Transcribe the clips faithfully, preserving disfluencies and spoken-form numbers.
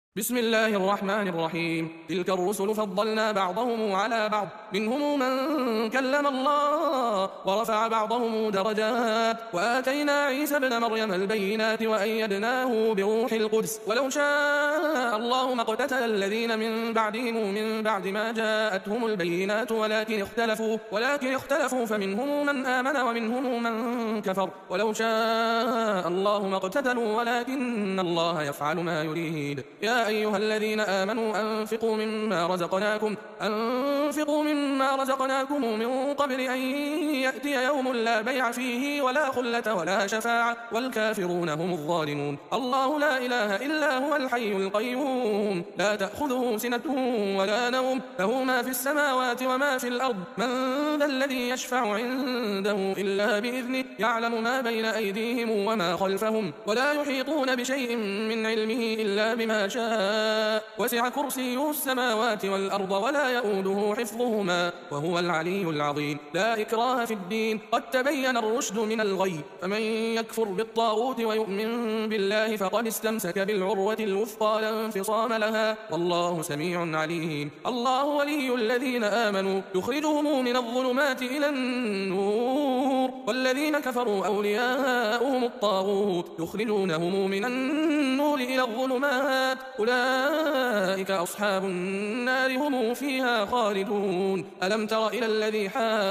بسم الله الرحمن الرحيم. تلك الرسل فضلنا بعضهم على بعض، منهم من كلم الله ورفع بعضهم درجات، وآتينا عيسى ابن مريم البينات وأيدناه بروح القدس. ولو شاء الله ما اقتتل الذين من بعدهم من بعد ما جاءتهم البينات ولكن اختلفوا ولكن اختلفوا فمنهم من آمن ومنهم من كفر. ولو شاء الله ما اقتتلوا ولكن الله يفعل ما يريد. يا أيها الذين آمنوا أنفقوا مما رزقناكم أنفقوا مما رزقناكم من قبل أن يأتي يوم لا بيع فيه ولا خلة ولا شفاعة والكافرون هم الظالمون. الله لا إله إلا هو الحي القيوم، لا تأخذه سنة ولا نوم، له ما في السماوات وما في الأرض. من ذا الذي يشفع عنده إلا بإذنه، يعلم ما بين أيديهم وما خلفهم، ولا يحيطون بشيء من علمه إلا بما شاء. وسع كرسيه السماوات والأرض ولا يؤوده حفظهما وهو العلي العظيم. لا إكراه في الدين، قد تبين الرشد من الغي، فمن يكفر بالطاغوت ويؤمن بالله فقد استمسك بالعروة الوثقى لا انفصام لها، والله سميع عليم. الله ولي الذين آمنوا يخرجهم من الظلمات إلى النور، والذين كفروا أولياؤهم الطاغوت يخرجونهم من النور إلى الظلمات، أولئك أصحاب النار هم فيها خالدون. ألم تر إلى الذي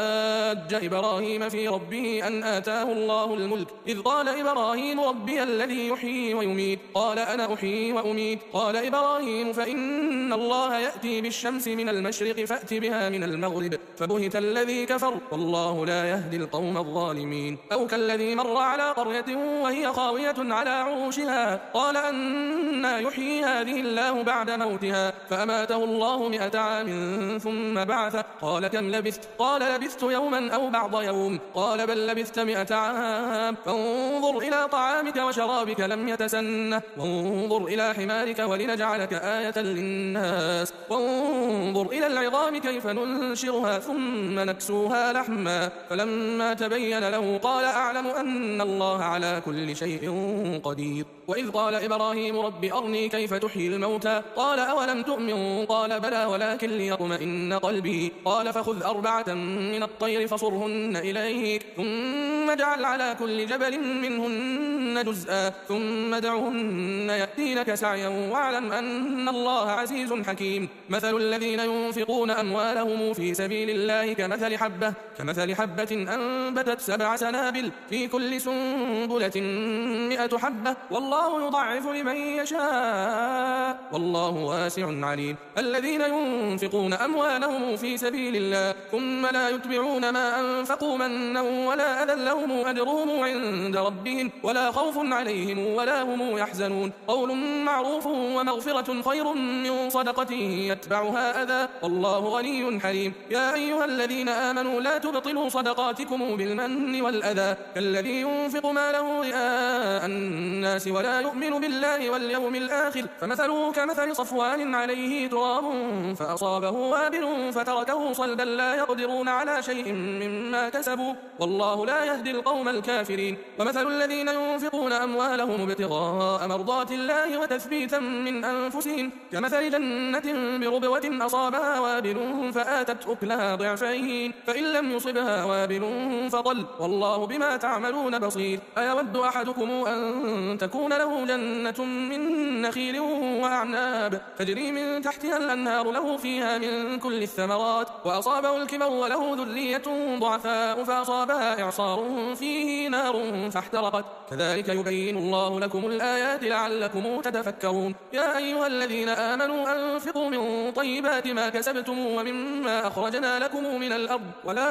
حاج إبراهيم في ربه أن آتاه الله الملك، إذ قال إبراهيم ربي الذي يحيي ويميت، قال أنا أحيي وأميت. قال إبراهيم فإن الله يأتي بالشمس من المشرق فأت بها من المغرب، فبهت الذي كفر والله لا يهدي القوم الظالمين. أو كالذي مر على قرية وهي خاوية على عروشها، قال أنى يحيي هذه الله بعد موتها، فأماته الله مئة عام ثم بعثه، قال كم لبثت؟ قال لبثت يوما أو بعض يوم، قال بل لبثت مئة عام. فانظر إلى طعامك وشرابك لم يتسنه، وانظر إلى حمارك ولنجعلك آية للناس، وانظر إلى العظام كيف ننشرها ثم نكسوها لحما، فلما تبين له قال أعلم أن الله على كل شيء قدير. وإذ قال إبراهيم رب أرني كيف تحيي الموتى، قال أولم تؤمن؟ قال بلى ولكن ليطمئن قلبي. قال فخذ أربعة من الطير فصرهن إليك، ثم اجعل على كل جبل منهن جزءا، ثم ادعهن يأتينك سعيا، واعلم أن الله عزيز حكيم. مثل الذين ينفقون أموالهم في سبيل الله كمثل حبة كمثل حبة أنبتت سبع سنابل في كل سنبلة مئة حبة، والله يضعف لمن يشاء والله واسع عليم. الذين ينفقون أموالهم في سبيل الله ثم لا يتبعون ما أنفقوا منا ولا أذى لهم أجرهم عند ربهم ولا خوف عليهم ولا هم يحزنون. قول معروف ومغفرة خير من صدقة يتبعها أذى، والله غني حليم. يا أيها الذين آمنوا لا تبطلوا صدقاتكم بالمن والأذى، كالذي ينفق ماله رئاء الناس ولا يؤمن بالله واليوم الآخر، فمثله كمثل صفوان عليه تراب فأصابه وابل فتركه صلدا لا يقدرون على شيء مما كسبوا، والله لا يهدي القوم الكافرين. ومثل الذين ينفقون أموالهم ابتغاء مرضات الله وتثبيتا من أنفسهم كمثل جنة بربوة أصابها وابل فآتت أكلها ضعفين، فإن لم يصبها وابل فطل، والله بما تعملون بصير. أيود أحدكم أن تكون له جنة من نخيل وأعناب تجري من تحتها الأنهار له فيها من كل الثمرات، وأصابه الكبر وله ذرية ضعفاء فأصابها إعصار فيه نار فاحترقت، كذلك يبين الله لكم الآيات لعلكم تتفكرون. يا أيها الذين آمنوا أنفقوا من طيبات ما كسبتم ومما أخرجنا لكم من الأرض،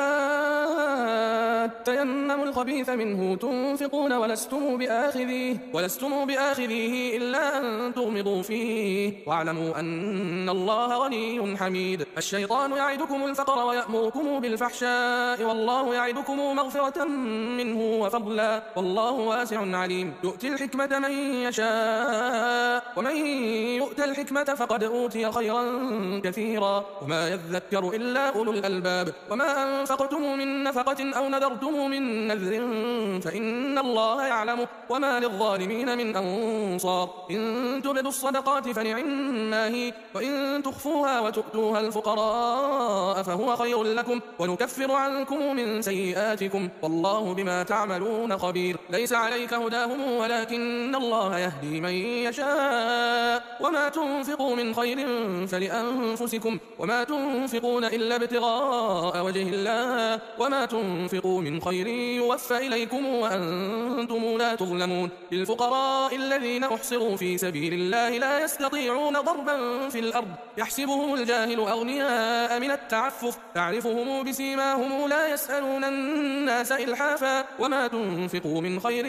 ولا تيمموا الخبيث منه تنفقون ولستم بآخذيه ولستم بآخذيه إلا أن تغمضوا فيه، واعلموا أن الله غني حميد. الشيطان يعدكم الفقر ويأمركم بالفحشاء، والله يعدكم مغفرة منه وفضلا والله واسع عليم يؤتي الحكمة من يشاء ومن يؤت الحكمة فقد أوتي خيرا كثيرا وما يذكر إلا أولو الألباب وما أنفقتم من نفقة أو نذرتم من نذر فإن الله يعلمه وما للظالمين من أنصار إن تبدوا الصدقات فنعما هي وإن تخفوها وتؤتوها الفقراء فهو خير لكم ونكفر عنكم من سيئاتكم والله بما تعملون خبير ليس عليك هداهم ولكن الله يهدي من يشاء وما تنفقوا من خير فلأنفسكم وما تنفقون إلا ابتغاء وجه الله وما تنفقوا من خير يوفى إليكم وأنتم لا تظلمون للفقراء الذين أحصروا في سبيل الله لا يستطيعون ضربا في الأرض يحسبهم الجاهل أغنياء من التعفف تعرفهم بسيماهم لا يسألون الناس إلحافا وما تنفقوا من خير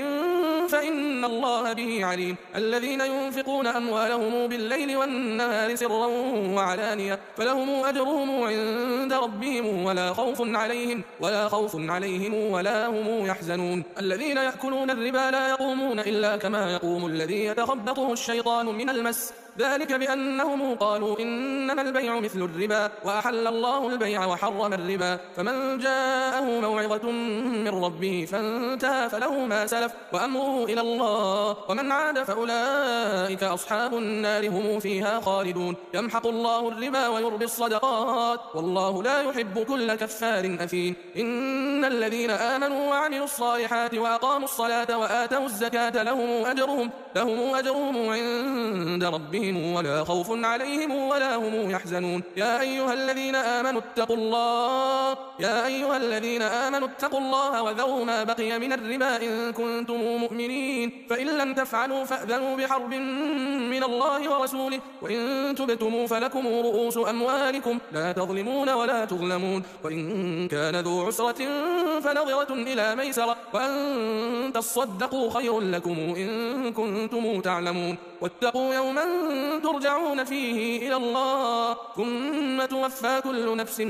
فإن الله به عليم الذين ينفقون أموالهم بالليل والنهار سرا وعلانية فلهم أجرهم عند ربهم ولا خوف عليهم ولا خوف عليهم ولا هم يحزنون الذين يأكلون الربا لا يقومون إلا كما يقوم الذي يتخبطه الشيطان من المس ذلك بأنهم قالوا إنما البيع مثل الربا وأحل الله البيع وحرم الربا فمن جاءه موعظة من ربه فانتهى فله ما سلف وأمره إلى الله ومن عاد فأولئك أصحاب النار هم فيها خالدون يمحق الله الربا ويربي الصدقات والله لا يحب كل كفار أثيم إن الذين آمنوا وعملوا الصالحات وأقاموا الصلاة وآتوا الزكاة لهم أجرهم لهم أجرهم عند ربهم ولا خوف عليهم ولا هم يحزنون يا أيها الذين آمنوا اتقوا الله يا أيها الذين آمنوا اتقوا الله وذروا ما بقي من الربا إن كنتم مؤمنين فإن لم تفعلوا فأذنوا بحرب من الله ورسوله وإن تبتموا فلكم رؤوس أموالكم لا تظلمون ولا تظلمون وإن كان ذو عسرة فنظرة إلى ميسرة وأن تصدقوا خير لكم إن كنتم تعلمون واتقوا يوما ترجعون فيه إلى الله ثم توفى كل نفس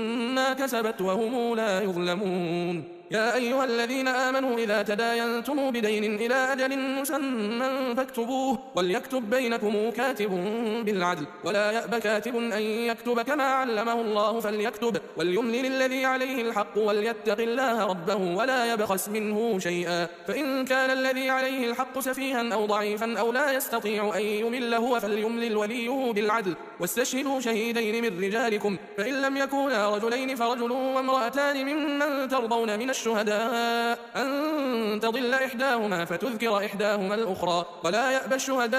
ما كسبت وهم لا يظلمون يا أيها الذين آمنوا إذا تداينتم بدين إلى أجل مسمى فاكتبوه وليكتب بينكم كاتب بالعدل ولا يأب كاتب أن يكتب كما علمه الله فليكتب وليملل الذي عليه الحق وليتق الله ربه ولا يبخس منه شيئا فإن كان الذي عليه الحق سفيها أو ضعيفا أو لا يستطيع أن يمل هو فليملل وليه بالعدل واستشهدوا شهيدين من رجالكم فإن لم يكونا رجلين فرجل وامرأتان ممن ترضون من الشهداء أن تضل إحداهما فتذكر إحداهما الأخرى ولا يأبى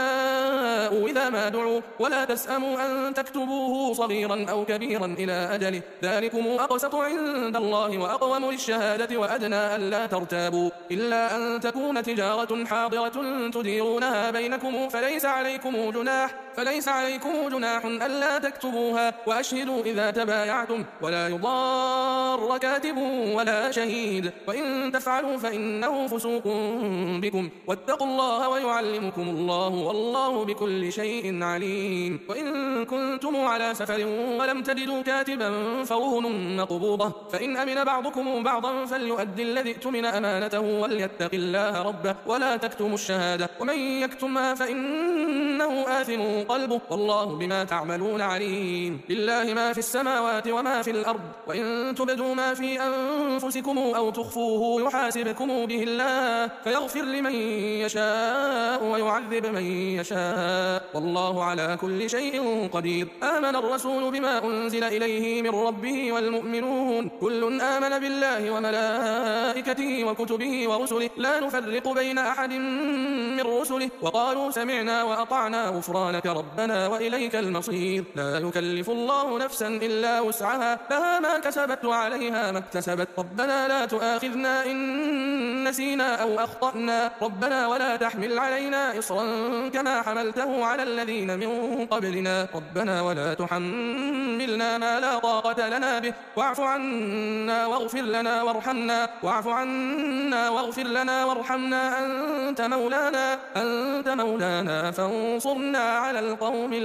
الشهداء إذا ما دعوا ولا تسأموا أن تكتبوه صغيرا أو كبيرا إلى أجله ذلكم أقسط عند الله وأقوم للشهادة وأدنى ألا ترتابوا إلا أن تكون تجارة حاضرة تديرونها بينكم فليس عليكم جناح فليس عليكم جناح ألا تكتبوها وأشهدوا إذا تبايعتم ولا يضار كاتب ولا شهيد وإن تفعلوا فإنه فسوق بكم واتقوا الله ويعلمكم الله والله بكل شيء عليم وإن كنتم على سفر ولم تجدوا كاتبا فرهن مقبوضة فإن أمن بعضكم بعضا فليؤدي الذي اؤتمن أمانته وليتق الله ربه ولا تكتموا الشهادة ومن يكتمها فإنه آثم قلبه والله بما تعملون عليم لله ما في السماوات وما في الأرض وإن تبدوا ما في أنفسكم أو تخفوه يحاسبكم به الله فيغفر لمن يشاء ويعذب من يشاء والله على كل شيء قدير آمن الرسول بما أنزل إليه من ربه والمؤمنون كل آمن بالله وملائكته وكتبه ورسله لا نفرق بين أحد من رسله وقالوا سمعنا وأطعنا غفرانك ربنا وإليك المصير لا يكلف الله نفسا إلا وسعها لها ما كسبت وعليها ما اكتسبت ربنا لا تؤاخذنا إن نسينا أو أخطأنا ربنا ولا تحمل علينا إصرا كما حملته على الذين من قبلنا ربنا ولا تحملنا ما لا طاقة لنا به واعف عنا واغفر لنا وارحمنا واعف عنا واغفر لنا وارحمنا أنت مولانا أنت مولانا فانصرنا على القوم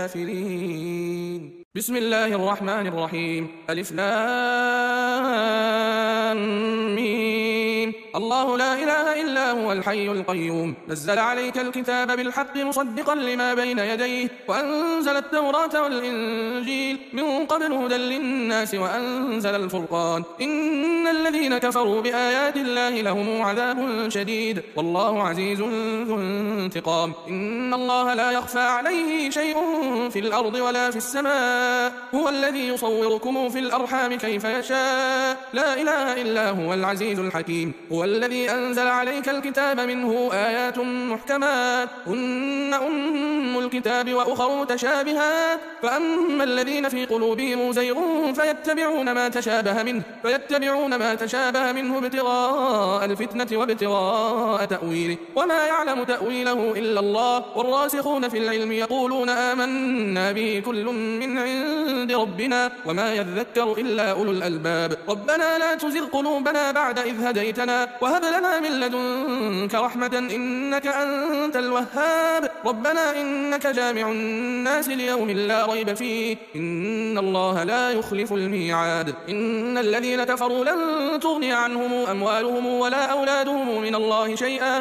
الكافرين بسم الله الرحمن الرحيم ألف لام ميم الرحيم الله لا إله إلا هو الحي القيوم نزل عليك الكتاب بالحق مصدقا لما بين يديه وأنزل التوراة والإنجيل من قبل هدى للناس وأنزل الفرقان إن الذين كفروا بآيات الله لهم عذاب شديد والله عزيز ذو انتقام إن الله لا يخفى عليه شيء في الأرض ولا في السماء هو الذي يصوركم في الأرحام كيف يشاء لا إله إلا هو العزيز الحكيم هو الذي أنزل عليك الكتاب منه آيات محكمات هن أم الكتاب وأخر متشابهات فأما الذين في قلوبهم زيغ فيتبعون ما تشابه منه فيتبعون ما تشابه منه ابتغاء الفتنة وابتغاء تأويله وما يعلم تأويله إلا الله والراسخون في العلم يقولون آمنا به كل من عند ربنا وما يذكر إلا أولو الألباب ربنا لا تزغ قلوبنا بعد إذ هديتنا وهب لنا من لدنك رحمة إنك أنت الوهاب ربنا إنك جامع الناس ليوم لا ريب فيه إن الله لا يخلف الميعاد إن الذين كفروا لن تغني عنهم أموالهم ولا أولادهم من الله شيئا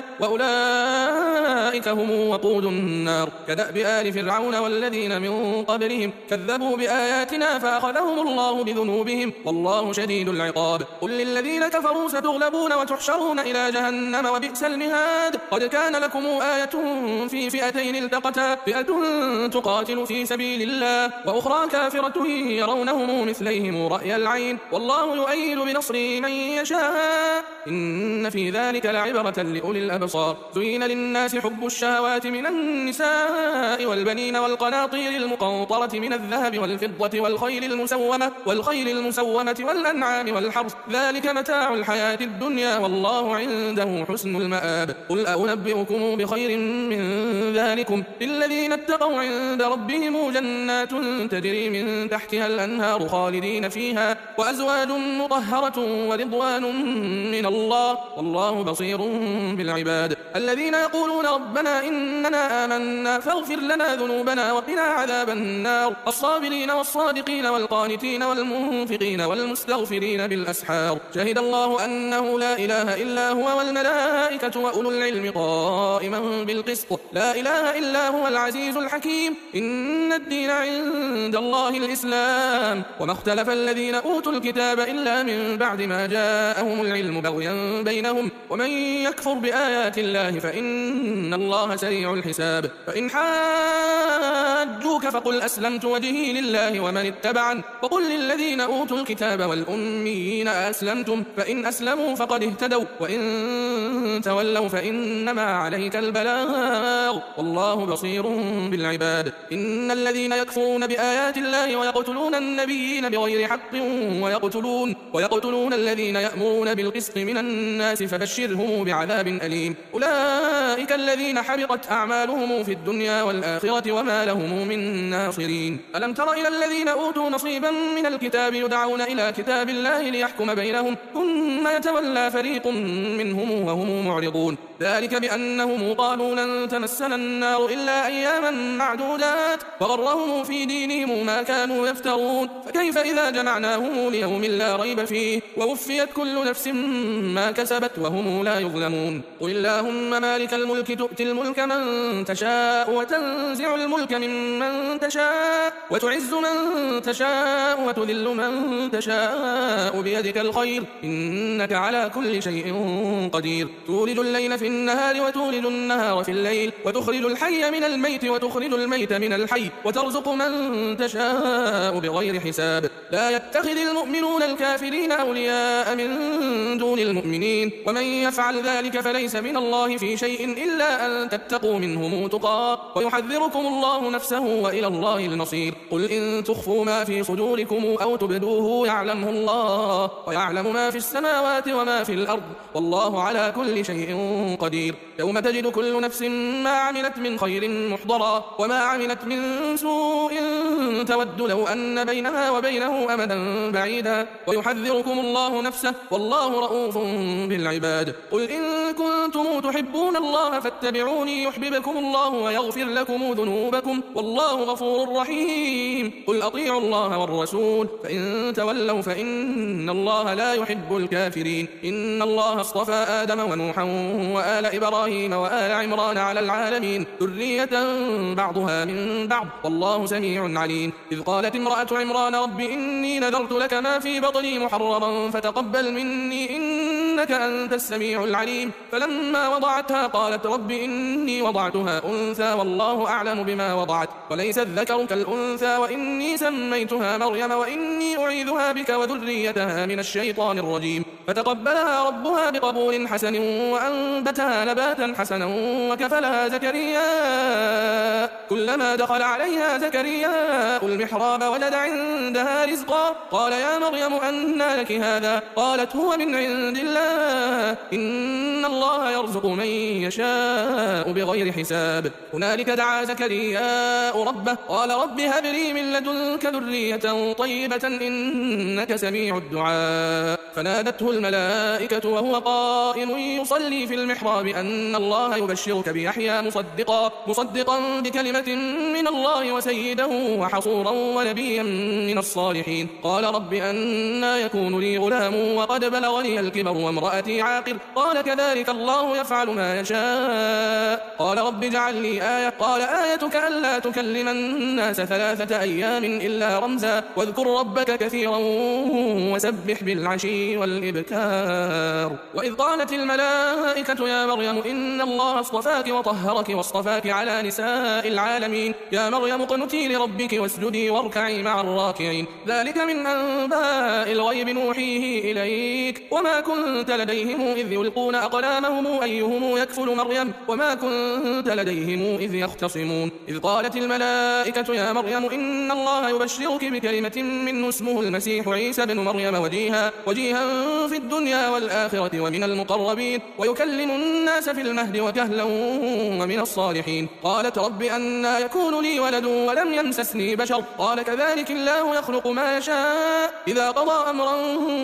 وأولئك هم وقود النار كدأب آل فرعون والذين من قبلهم كذبوا بآياتنا فأخذهم الله بذنوبهم والله شديد العقاب قل للذين كفروا ستغلبون وتحشرون إلى جهنم وبئس المهاد قد كان لكم آية في فئتين التقتا فئة تقاتل في سبيل الله وأخرى كافرة يرونهم مثليهم رأي العين والله يؤيد بنصره من يشاء إن في ذلك لعبرة لأولي الأبصار زين للناس حب الشهوات من النساء والبنين والقناطير المقنطرة من الذهب والفضة والخيل المسومة والخيل المسومة والأنعام والحرث ذلك متاع الحياة الدنيا والله عنده حسن المآب قل أنبئكم بخير من ذلكم للذين اتقوا عند ربهم جنات تجري من تحتها الأنهار خالدين فيها وأزواج مطهرة ورضوان من الله والله بصير بالعباد الذين يقولون ربنا إننا آمنا فاغفر لنا ذنوبنا وقنا عذاب النار الصابرين والصادقين والقانتين والمنفقين والمستغفرين بالأسحار شهد الله أنه لا إله إلا هو والملائكة وأولو العلم قائما بالقسط لا إله إلا هو العزيز الحكيم إن الدين عند الله الإسلام وما اختلف الذين أوتوا الكتاب إلا من بعد ما جاءهم العلم بغيا بينهم ومن يكفر بآيات الله فإن الله سريع الحساب فإن حاجوك فقل أسلمت وجهي لله ومن اتبعن وقل للذين أوتوا الكتاب والأميين أسلمتم فإن أسلموا فقد اهتدوا وإن تولوا فإنما عليك البلاغ والله بصير بالعباد إن الذين يكفرون بآيات الله ويقتلون النبيين بغير حق ويقتلون, ويقتلون الذين يأمرون بالقسط من الناس فبشرهم بعذاب أليم أولئك الذين حبطت أعمالهم في الدنيا والآخرة وما لهم من ناصرين ألم تر إلى الذين أوتوا نصيبا من الكتاب يدعون إلى كتاب الله ليحكم بينهم ثم يتولى فريق منهم وهم معرضون ذلك بأنهم قالوا لن تمسنا النار إلا أياما معدودات وغرهم في دينهم ما كانوا يفترون فكيف إذا جمعناهم ليوم لا ريب فيه ووفيت كل نفس ما كسبت وهم لا يظلمون قل اللهم مالك الملك تؤتي الملك من تشاء وتنزع الملك ممن تشاء وتعز من تشاء وتذل من تشاء بيدك الخير إنك على كل شيء قدير تولد الليل في النهار وتولد النهار في الليل وتخرج الحي من الميت وتخرج الميت من الحي وترزق من تشاء بغير حساب لا يتخذ المؤمنون الكافرين أولياء من دون المؤمنين ومن يفعل ذلك فليس من الله في شيء إلا أن تتقوا منهم تقى ويحذركم الله نفسه وإلى الله المصير قل إن تخفوا ما في صدوركم أو تبدوه يعلمه الله ويعلم ما في السماوات وما في الأرض والله على كل شيء قدير يوم تجد كل نفس ما عملت من خير محضرا وما عملت من سوء تود لو أن بينها وبينه أمدا بعيدا ويحذركم الله نفسه والله رؤوف بالعباد قل إن كنتم تحبون الله فاتبعوني يحببكم الله ويغفر لكم ذنوبكم والله غفور رحيم. قل أطيعوا الله والرسول فإن تولوا فإن الله لا يحب الكافرين. إن الله اصطفى آدم ونوحا وآل إبراهيم وآل عمران على العالمين ذرية بعضها من بعض والله سميع عليم. إذ قالت امرأة عمران رب إني نذرت لك ما في بطني محررا فتقبل مني إنك أنت السميع العليم. فلما وضعتها قالت رب إني وضعتها أنثى والله أعلم بما وضعت وليس الذكر كالأنثى وإني سميتها مريم وإني أعيذها بك وذريتها من الشيطان الرجيم. فتقبلها ربها بقبول حسن وأنبتها نباتا حسنا وكفلها زكريا. كلما دخل عليها زكريا المحراب وجد عندها رزقا قال يا مريم أنى لك هذا؟ قالت هو من عند الله إن الله يرزق من يشاء بغير حساب. هنالك دعا زكريا ربه قال رب هب لي من لدنك ذرية طيبة إنك سميع الدعاء. فنادته الملائكة وهو قائم يصلي في المحراب أن الله يبشرك بيحيى مصدقا مصدقا بكلمة من الله وسيدا وحصورا ونبيا من الصالحين. قال رب أنى يكون لي غلام وقد بلغني الكبر وامرأتي عاقر؟ قال كذلك الله يفعل ما يشاء. قال رب اجعل لي آية. قال آيتك ألا تكلم الناس ثلاثة أيام إلا رمزا واذكر ربك كثيرا وسبح بالعشي والإبكار. وإذ قالت الملائكة يا مريم إن الله اصطفاك وطهرك واصطفاك على نساء العالمين. يا مريم اقنتي لربك واسجدي واركعي مع الراكعين. ذلك من أنباء الغيب نوحيه إليك وما كنت لديهم إذ يلقون أقلامهم أيهم يكفل مريم وما كنت لديهم إذ يختصمون. إذ قالت الملائكة يا مريم إن الله يبشرك بكلمة منه اسمه المسيح عيسى بن مريم وجيها وجيها في الدنيا والآخرة ومن المقربين ويكلم الناس في المهد وكهلا ومن الصالحين. قالت رب أنى يكون لي ولد ولم يمسسني بشر؟ قال كذلك الله يخلق ما يشاء إذا قضى أمرا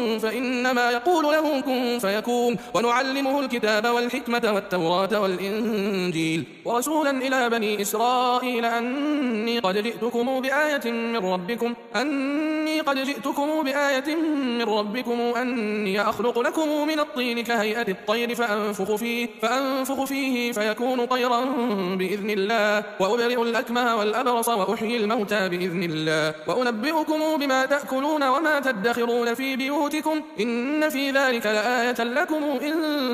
فإنما يقول له كن فيكون. ونعلمه الكتاب والحكمة والتوراة والإنجيل ورسولا إلى بني إسرائيل أني قد جئتكم بآية من ربكم أني قد جئتكم بآية من ربكم أني أخلق لكم من الطين كهيئة الطير فأنفخ فيه فأنفخ فيه فيكون طيرا بإذن الله وأبرئ الأكمه والأبرص وأحيي الموتى بإذن الله وأنبئكم بما تأكلون وما تدخرون في بيوتكم إن في ذلك لآية لكم إن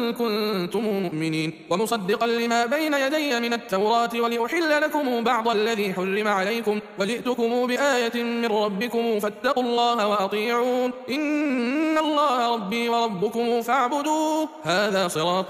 كنتم مؤمنين. ومصدقا لما بين يدي من التوراة ولأحل لكم بعض الذي حرم عليكم وجئتكم بآية من ربكم فاتقوا الله وأطيعون إن الله ربي وربكم فاعبدوه هذا صراط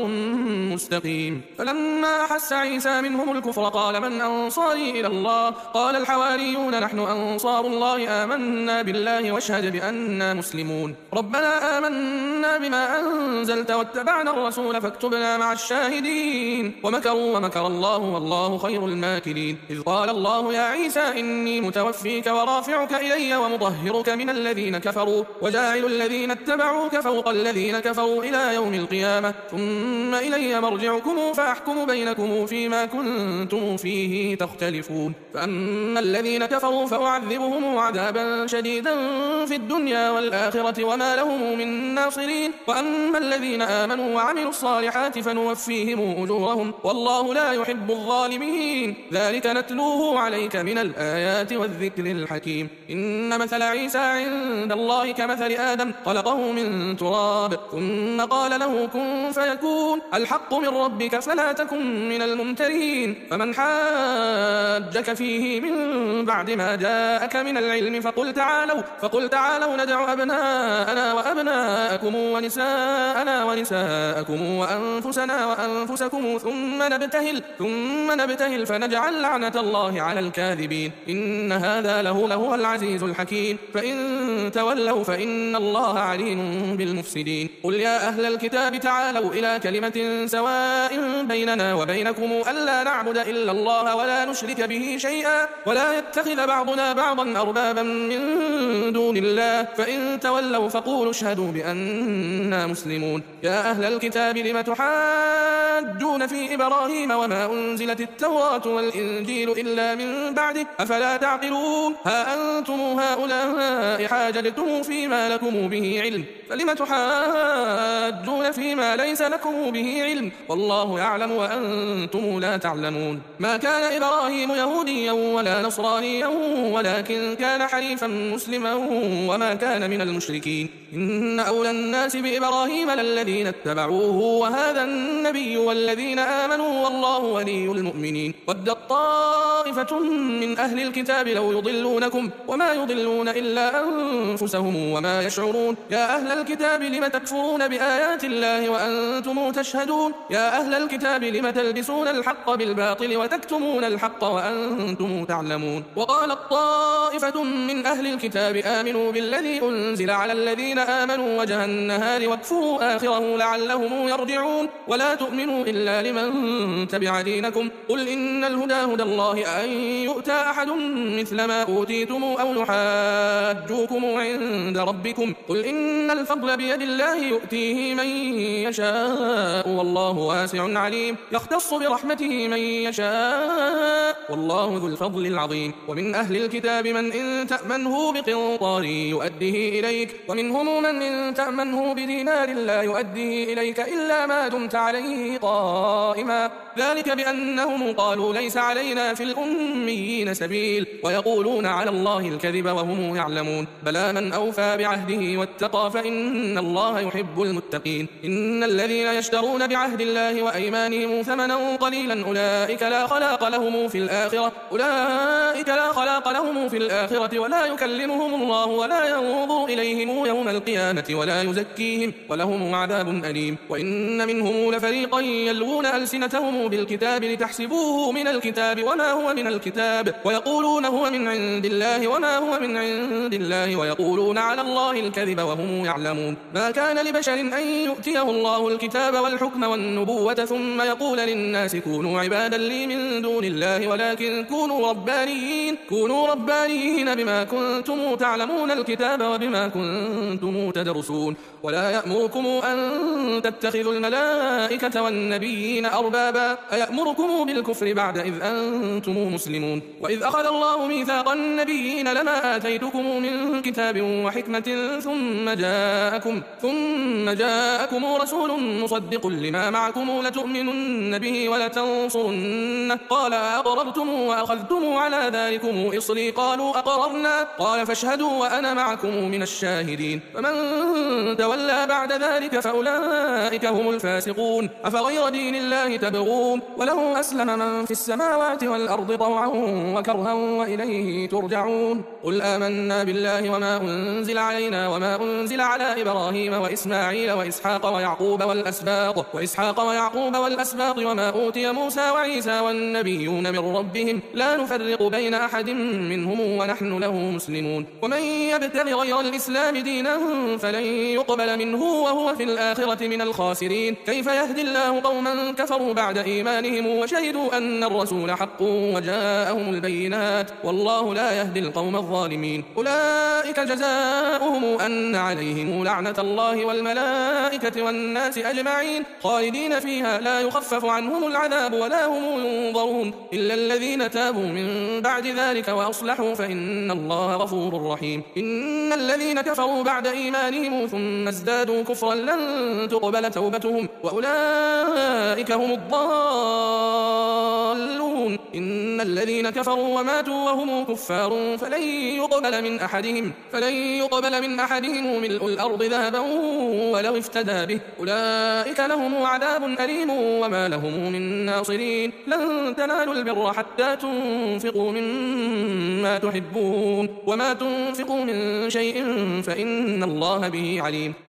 مستقيم. فلما أحس عيسى منهم الكفر قال من أنصاري إلى الله؟ قال الحواريون نحن أنصار الله آمنا بالله واشهد بأننا مسلمون. ربنا آمنا بما أنزلت واتبعنا الرسول فاكتبنا مع الشاهدين. ومكروا ومكر الله والله خير الماكرين. إذ قال الله يا عيسى إني متوفيك ورافعك إلي ومطهرك من الذين كفروا وجاعل الذين اتبعوك فوق الذين كفروا إلى يوم القيامة ثم إلي مرجعكم فأحكم بينكم فيما كنتم فيه تختلفون. فأما الذين كفروا فأعذبهم عذابا شديدا في الدنيا والآخرة وما لهم من ناصرين. وأما الذين آمنوا وعملوا الصالحات فنوفيهم أجورهم والله لا يحب الظالمين. ذلك نتلوه عليك من الآيات والذكر الحكيم. إن مثل عيسى عند الله كمثل آدم خلقه من تراب ثم قال له كن فيكون. الحق من ربك فلا تكن من الممترين. فمن حاجك فيه من بعد ما جاءك من العلم فقل تعالوا فقل تعالوا ندع أبناءنا وأبناءكم ونساءنا ونساءكم وأنفسنا وأنفسكم ثم نبتهل ثم نبتهل فنجعل لعنة الله على الكاذبين. إن هذا له لهو العزيز الحكيم. فإن تولوا فإن الله عليم عليم بالمفسدين. قل يا أهل الكتاب تعالوا إلى كلمة سواء بيننا وبينكم ألا نعبد إلا الله ولا نشرك به شيئا ولا يتخذ بعضنا بعضا أربابا من دون الله فإن تولوا فقولوا اشهدوا بأننا مسلمون. يا أهل الكتاب لم تحاجون في إبراهيم وما أنزلت التوراة والإنجيل إلا من بعده أفلا تعقلون. ها أنتم هؤلاء حاججتم فيما لكم به علم فلم تحاجون فيما ليس لكم به علم والله يعلم وأنتم لا تعلمون. ما كان إبراهيم يهوديا ولا نصرانيا ولكن كان حنيفا مسلما وما كان من المشركين. إن أولى الناس بإبراهيم للذين اتبعوه وهذا النبي والذين آمنوا والله ولي المؤمنين. ودت طائفة من أهل الكتاب لو يضلونكم وما يضلون إلا أنفسهم وما يشعرون. يا أهل الكتاب لم تكفرون بآيات الله وأنتم تشهدون. يا أهل الكتاب لم تلبسون الحق بالباطل وتكتمون الحق وأنتم تعلمون. وقالت طائفة من أهل الكتاب آمنوا بالذي أنزل على الذين آمنوا وجه النهار واكفروا آخره لعلهم يرجعون. ولا تؤمنوا إلا لمن تبع دينكم قل إن الهدى هدى الله أن يؤتى أحد مثل ما أوتيتم أو يحاجوكم عند ربكم قل إن الفضل بيد الله يؤتيه من يشاء والله واسع عليم. يختص برحمته من يشاء والله ذو الفضل العظيم. ومن أهل الكتاب من إن تأمنه بقنطار يؤديه إليك ومنهم من إن تأمنه بدينار لا يؤديه إليك إلا ما دمت عليه قائما ذلك بأنهم قالوا ليس علينا في الأميين سبيل ويقولون على الله الكذب وهم يعلمون. بلى من أوفى بعهده واتقى فإن الله يحب المتقين. إن الذين يشترون بعهد الله وأيمانهم ثمنا قليلا أولئك لا خلاق لهم في الآخرة أولئك لا خلاق لهم في الآخرة ولا يكلمهم الله ولا ينظر إليهم يوم القيامة ولا يزكيهم ولهم عذاب أليم. وإن منهم لفريقا يلوون ألسنتهم بالكتاب لتحسبوه من الكتاب وما هو من الكتاب ويقولون هو من عند الله وما هو من عند الله ويقولون على الله الكذب وهم يعلمون. ما كان لبشر أن يؤتيه الله الكتاب والحكم والنبوة ثم يقول للناس كونوا عبادا لي من دون الله ولكن كونوا ربانيين كونوا ربانيين بما كنتم تعلمون الكتاب وبما كنتم تدرسون. ولا يأمركم أن تتخذوا الملائكة والنبيين أربابا أيأمركم بالكفر بعد إذ أنتم مسلمون. وإذ أخذ الله ميثاق النبيين لما آتيتكم من كتاب وحكمة ثم جاءكم ثم جاءكم رسول مصدق لما معكم لتؤمنن به ولتنصرنه قال أقررتم وأخذتم على ذلكم إصري قالوا أقررنا قال فاشهدوا وأنا معكم من الشاهدين. فمن تولى بعد ذلك فأولئك هم الفاسقون. أفغير دين الله تبغون وله أسلم من في السماوات والأرض طوعا وكرها وإليه ترجعون. قل آمنا بالله وما أنزل علينا وما أنزل على إبراهيم وإسماعيل وإسحاق ويعقوب والأسباط وإسحاق ويعقوب والأسباط وما أوتي موسى وعيسى والنبيون من ربهم لا نفرق بين أحد منهم ونحن له مسلمون. ومن يبتغ غير الإسلام دينا فلن يقبل منه وهو في الآخرة من الخاسرين. كيف يهدي الله قوما كفروا بعد إيمانهم وشهدوا أن الرسول حق وجاءهم البينات والله لا يهدي القوم الظالمين. أولئك جزاؤهم أن عليهم لعنة الله والملائكة والناس أجمعين خالدين فيها لا يخفف عنهم العذاب ولا هم ينظرون إلا الذين تابوا من بعد ذلك وأصلحوا فإن الله غفور رحيم. إن الذين كفروا بعد إيمانهم ثم ازدادوا كفرا لن تقبل توبتهم وأولئك هم الضالون. إن الذين كفروا وماتوا وهم كفار فلن يقبل من أحدهم فلن يقبل من أحدهم ملء الأرض ذهبا ولو افتدى به أولئك لهم عذاب أليم وما لهم من ناصرين. لن تنالوا البر حتى تنفقوا مما تحبون وما تنفقوا من شيء فإن الله به عليم.